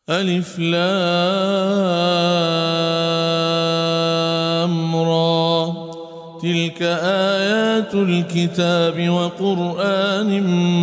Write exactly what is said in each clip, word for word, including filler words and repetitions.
ألف لام را تلك آيات الكتاب وقرآن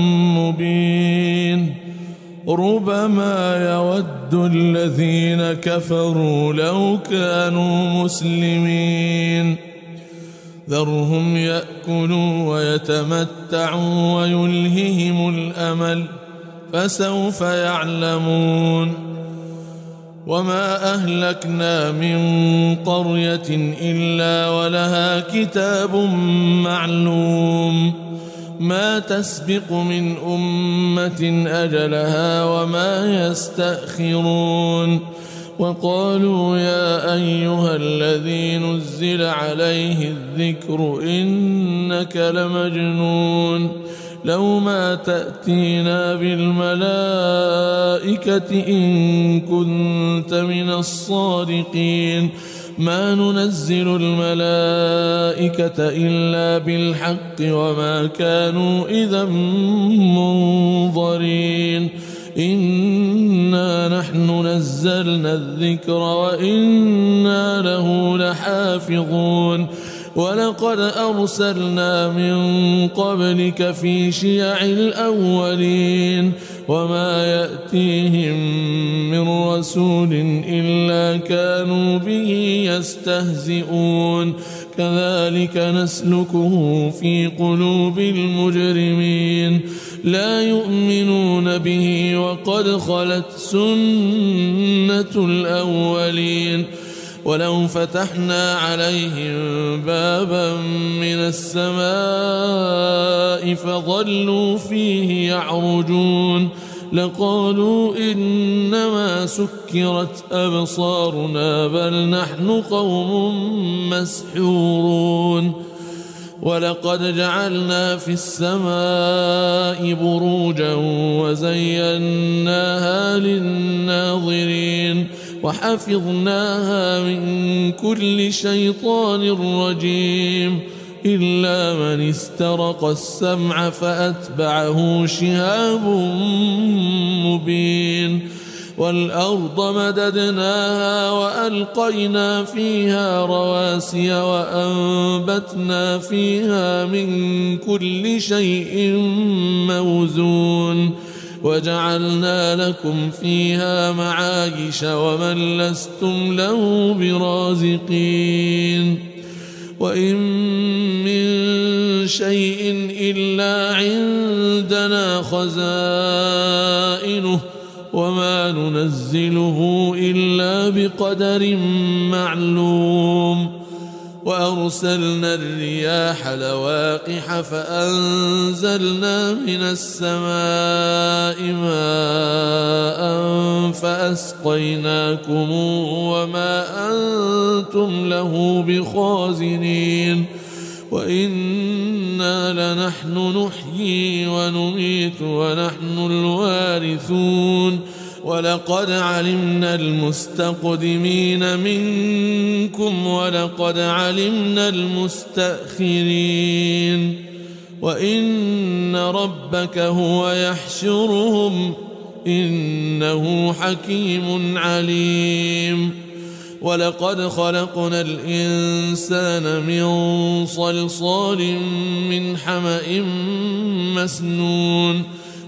مبين ربما يود الذين كفروا لو كانوا مسلمين ذرهم يأكلوا ويتمتعوا ويلههم الأمل فسوف يعلمون وما أهلكنا من قرية إلا ولها كتاب معلوم ما تسبق من أمة أجلها وما يستأخرون وقالوا يا أيها الذي نزل عليه الذكر إنك لمجنون لو ما تأتينا بالملائكة إن كنت من الصادقين ما ننزل الملائكة إلا بالحق وما كانوا إذا منظرين إنا نحن نزلنا الذكر وإنا له لحافظون ولقد أرسلنا من قبلك في شيع الأولين وما يأتيهم من رسول إلا كانوا به يستهزئون كذلك نسلكه في قلوب المجرمين لا يؤمنون به وقد خلت سنة الأولين ولو فتحنا عليهم بابا من السماء فظلوا فيه يعرجون لقالوا إنما سكرت أبصارنا بل نحن قوم مسحورون ولقد جعلنا في السماء بروجا وزيناها للناظرين وحفظناها من كل شيطان رجيم إلا من استرق السمع فأتبعه شهاب مبين والأرض مددناها وألقينا فيها رواسي وأنبتنا فيها من كل شيء موزون وجعلنا لكم فيها معايش ومن لستم له برازقين وإن من شيء إلا عندنا خزائنه وما ننزله إلا بقدر معلوم وأرسلنا الرياح لواقح فأنزلنا من السماء ماء فأسقيناكم وما أنتم له بخازنين وإنا لنحن نحيي ونميت ونحن الوارثون ولقد علمنا المستقدمين منكم ولقد علمنا المستأخرين وإن ربك هو يحشرهم إنه حكيم عليم ولقد خلقنا الإنسان من صلصال من حمأ مسنون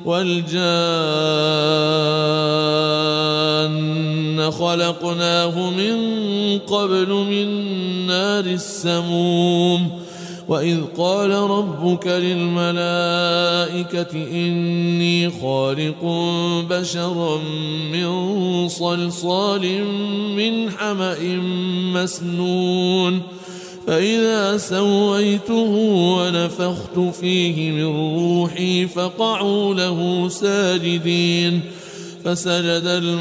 والجان خلقناه من قبل من نار السموم وإذ قال ربك للملائكة إني خالق بشرا من صلصال من حمأ مسنون فإذا سويته ونفخت فيه من روحي فقعوا له ساجدين فسجد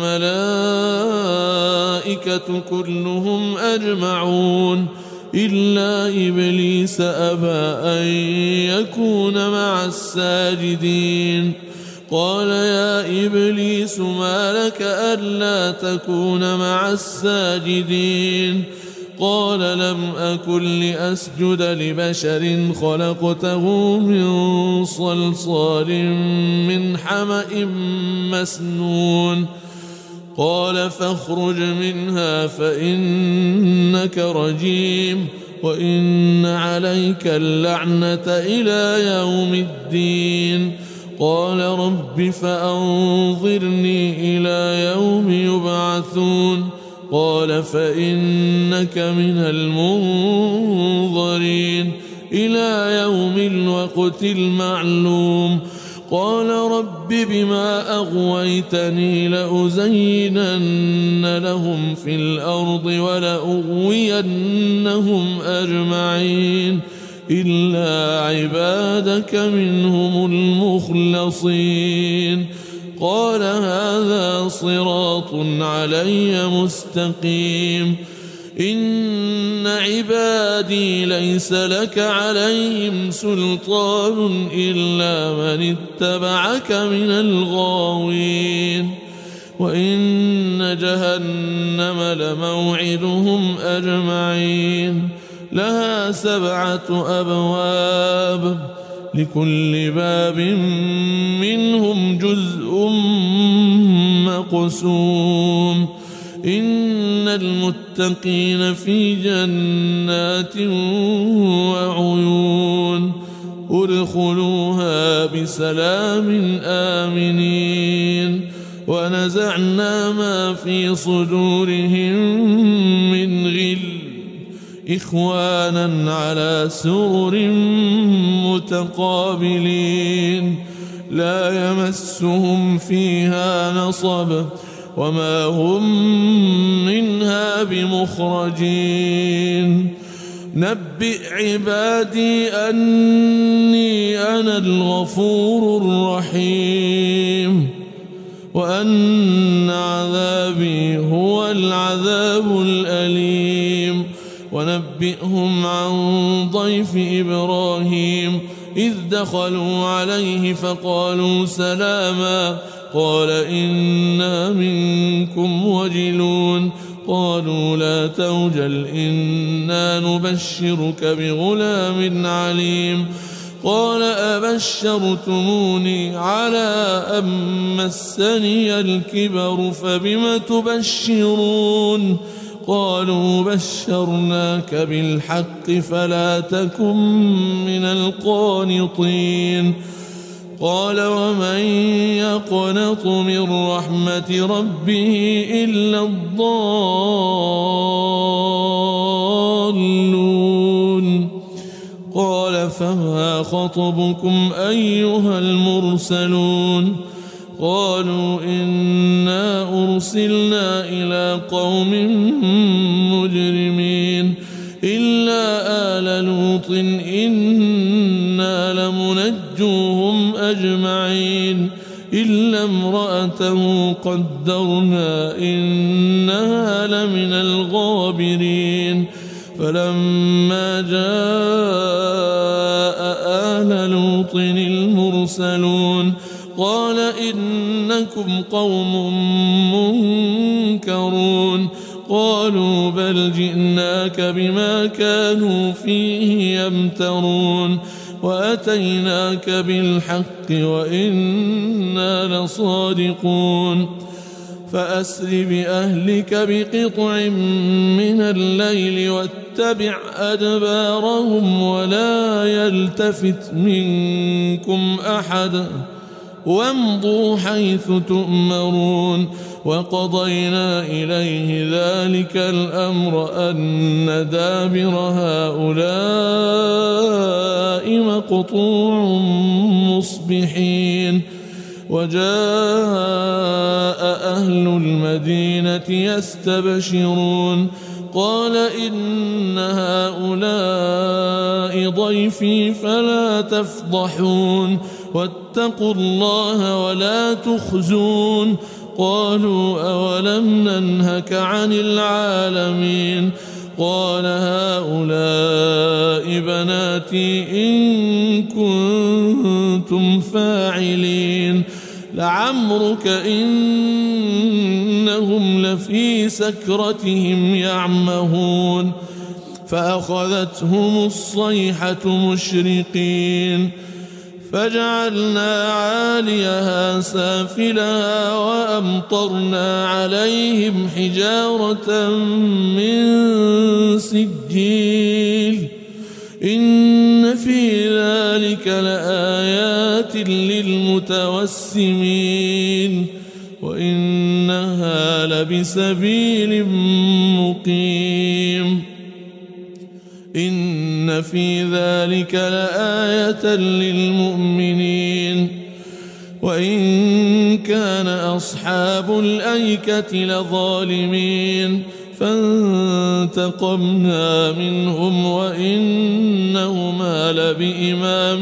الملائكة كلهم أجمعون إلا إبليس أبى أن يكون مع الساجدين قال يا إبليس ما لك ألا تكون مع الساجدين قال لم أكن لأسجد لبشر خلقته من صلصال من حمأ مسنون قال فاخرج منها فإنك رجيم وإن عليك اللعنة إلى يوم الدين. قال رب فأنظرني إلى يوم يبعثون. قال فإنك من المنظرين إلى يوم الوقت المعلوم. قال رب بما أغويتني لأزينن لهم في الأرض ولأغوينهم أجمعين إلا عبادك منهم المخلصين. قال هذا صراط علي مستقيم. إن عبادي ليس لك عليهم سلطان إلا من اتبعك من الغاوين. وإن جهنم لموعدهم أجمعين لها سبعة أبواب لكل باب منهم جزء مقسوم. إن المتقين في جنات وعيون ادخلوها بسلام آمنين. ونزعنا ما في صدورهم من غل إخوانا على سرر متقابلين لا يمسهم فيها نصب وما هم منها بمخرجين. نبئ عبادي أني أنا الغفور الرحيم وأن عذابي هو العذاب الأليم. ونبئهم عن ضيف إبراهيم إذ دخلوا عليه فقالوا سلاما قال إنا منكم وجلون. قالوا لا توجل إنا نبشرك بغلام عليم. قال أبشرتموني على أن مسني الكبر فبم تبشرون. قالوا بشرناك بالحق فلا تكن من القانطين. قال ومن يقنط من رحمة ربه إلا الضالون. قال فما خطبكم أيها المرسلون؟ قالوا إنا أرسلنا إلى قوم مجرمين إلا آل لوط إنا لمنجوهم أجمعين إلا امرأته قدرنا إنها لمن الغابرين. فلما جاء آل لوط المرسلون قال إنكم قوم منكرون. قالوا بل جئناك بما كانوا فيه يمترون وأتيناك بالحق وإنا لصادقون. فأسر بأهلك بقطع من الليل واتبع أدبارهم ولا يلتفت منكم أحد وامضوا حيث تؤمرون. وقضينا إليه ذلك الأمر أن دابر هؤلاء مقطوع مصبحين. وجاء أهل المدينة يستبشرون قال إن هؤلاء ضيفي فلا تفضحون واتقوا الله ولا تخزون. قالوا أولم ننهك عن العالمين؟ قال هؤلاء بناتي إن كنتم فاعلين. لعمرك إنهم لفي سكرتهم يعمهون. فأخذتهم الصيحة مشرقين فجعلنا عاليها سافلها وأمطرنا عليهم حجارة من سجيل إن في ذلك لآيات للمتوسمين وإنها لبسبيل مقيم إن في ذلك لآية للمؤمنين وإن كان أصحاب الأيكة لظالمين فانتقمنا منهم وإنهما لبإمام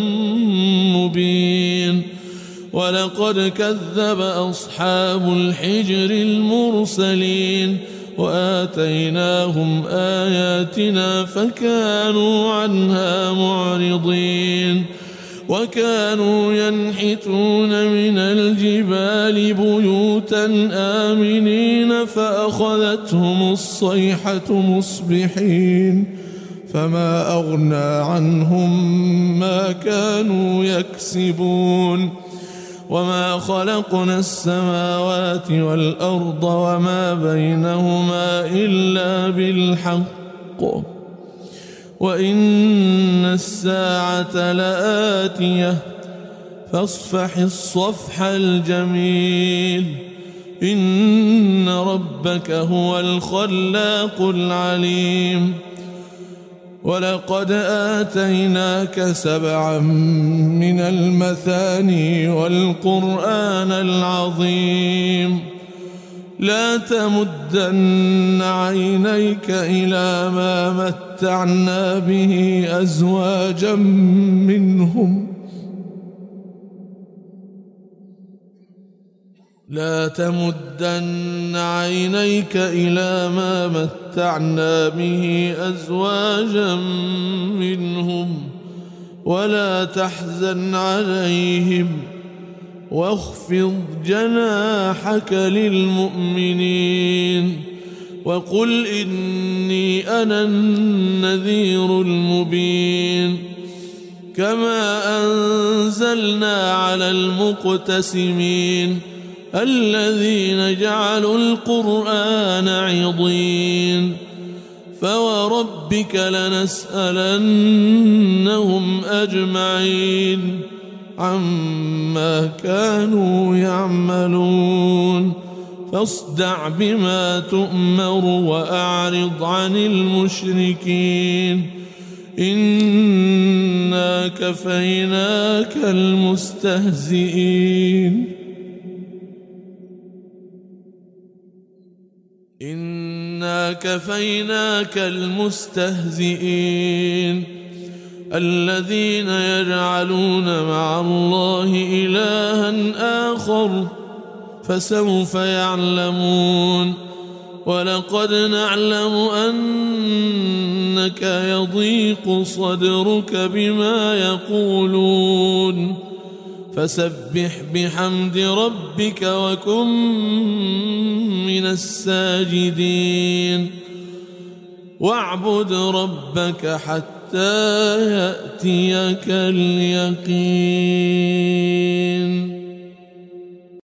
مبين ولقد كذب أصحاب الحجر المرسلين وآتيناهم آياتنا فكانوا عنها معرضين وكانوا ينحتون من الجبال بيوتا آمنين فأخذتهم الصيحة مصبحين فما أغنى عنهم ما كانوا يكسبون وما خلقنا السماوات والأرض وما بينهما إلا بالحق وإن الساعة لآتية فاصفح الصفح الجميل إن ربك هو الخلاق العليم ولقد آتيناك سبعا من المثاني والقرآن العظيم لا تمدن عينيك إلى ما متعنا به أزواجا منهم لا تمدن عينيك إلى ما متعنا به أزواجا منهم ولا تحزن عليهم واخفض جناحك للمؤمنين وقل إني أنا النذير المبين كما أنزلنا على المقتسمين الذين جعلوا القرآن عضين فوربك لنسألنهم أجمعين عما كانوا يعملون فاصدع بما تؤمر وأعرض عن المشركين إنا كفيناك المستهزئين إنا كفيناك المستهزئين الذين يجعلون مع الله إلها آخر فسوف يعلمون ولقد نعلم أنك يضيق صدرك بما يقولون فسبح بحمد ربك وكن من الساجدين واعبد ربك حتى يأتيك اليقين.